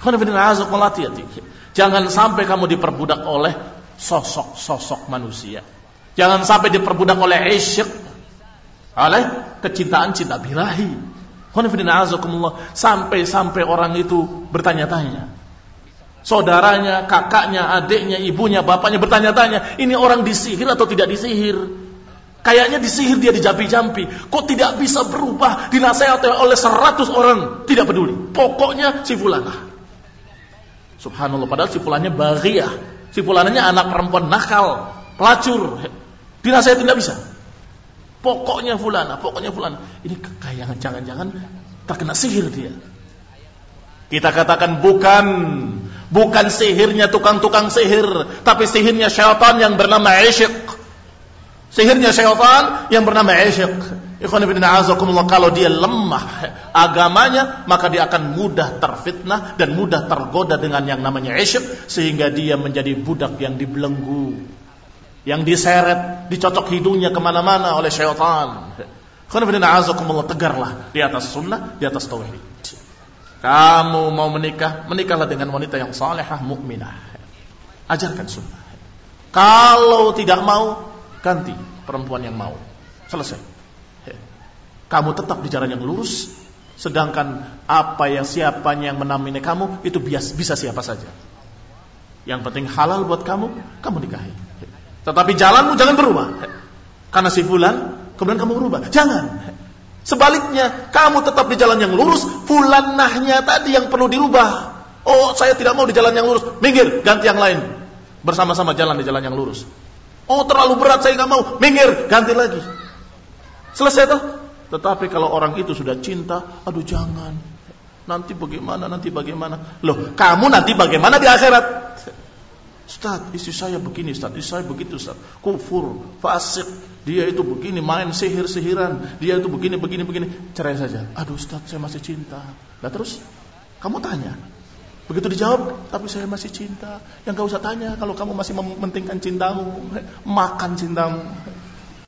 Jangan sampai kamu diperbudak oleh sosok-sosok manusia. Jangan sampai diperbudak oleh isyq, oleh kecintaan cinta birahi. Sampai-sampai orang itu bertanya-tanya. Saudaranya, kakaknya, adiknya, ibunya, bapaknya bertanya-tanya, ini orang disihir atau tidak disihir? Kayaknya disihir, dia dijampi-jampi. Kok tidak bisa berubah? Dinasihati oleh 100 orang, tidak peduli. Pokoknya si fulanah. Subhanallah, padahal si fulananya baghiyah. Si fulananya anak perempuan nakal, pelacur. Dinasihati tidak bisa. Pokoknya fulanah. Ini kekayangan, jangan-jangan terkena sihir dia. Kita katakan bukan sihirnya tukang-tukang sihir, tapi sihirnya syaitan yang bernama isyq. Sihirnya syaitan yang bernama isyq. Ikhwan fillah, azakumullah, kalau dia lemah agamanya, maka dia akan mudah terfitnah dan mudah tergoda dengan yang namanya isyq, sehingga dia menjadi budak yang dibelenggu, yang diseret, dicocok hidungnya kemana-mana oleh syaitan. Ikhwan fillah, azakumullah, tegarlah di atas sunnah, di atas tauhid. Kamu mau menikah, menikahlah dengan wanita yang salihah, mukminah. Ajarkan sunnah. Kalau tidak mau, ganti perempuan yang mau. Selesai. Kamu tetap di jalan yang lurus, sedangkan siapanya yang menamini kamu itu bisa siapa saja. Yang penting halal buat kamu nikahi. Tetapi jalanmu jangan berubah. Karena si fulan, kemudian kamu berubah. Jangan. Sebaliknya, kamu tetap di jalan yang lurus, fulanahnya tadi yang perlu dirubah. Oh, saya tidak mau di jalan yang lurus, minggir, ganti yang lain. Bersama-sama jalan di jalan yang lurus. Oh, terlalu berat, saya tidak mau, minggir, ganti lagi. Selesai toh? Tetapi kalau orang itu sudah cinta, aduh jangan, nanti bagaimana. Loh, kamu nanti bagaimana di akhirat? Ustaz, istri saya begini, Ustaz, istri saya begitu, Ustaz. Kufur, fasik, dia itu begini, main sihir-sihiran, dia itu begini. Cerai saja. Aduh Ustaz, saya masih cinta. Lah terus, kamu tanya. Begitu dijawab, tapi saya masih cinta. Yang gak usah tanya, kalau kamu masih mementingkan cintamu, makan cintamu.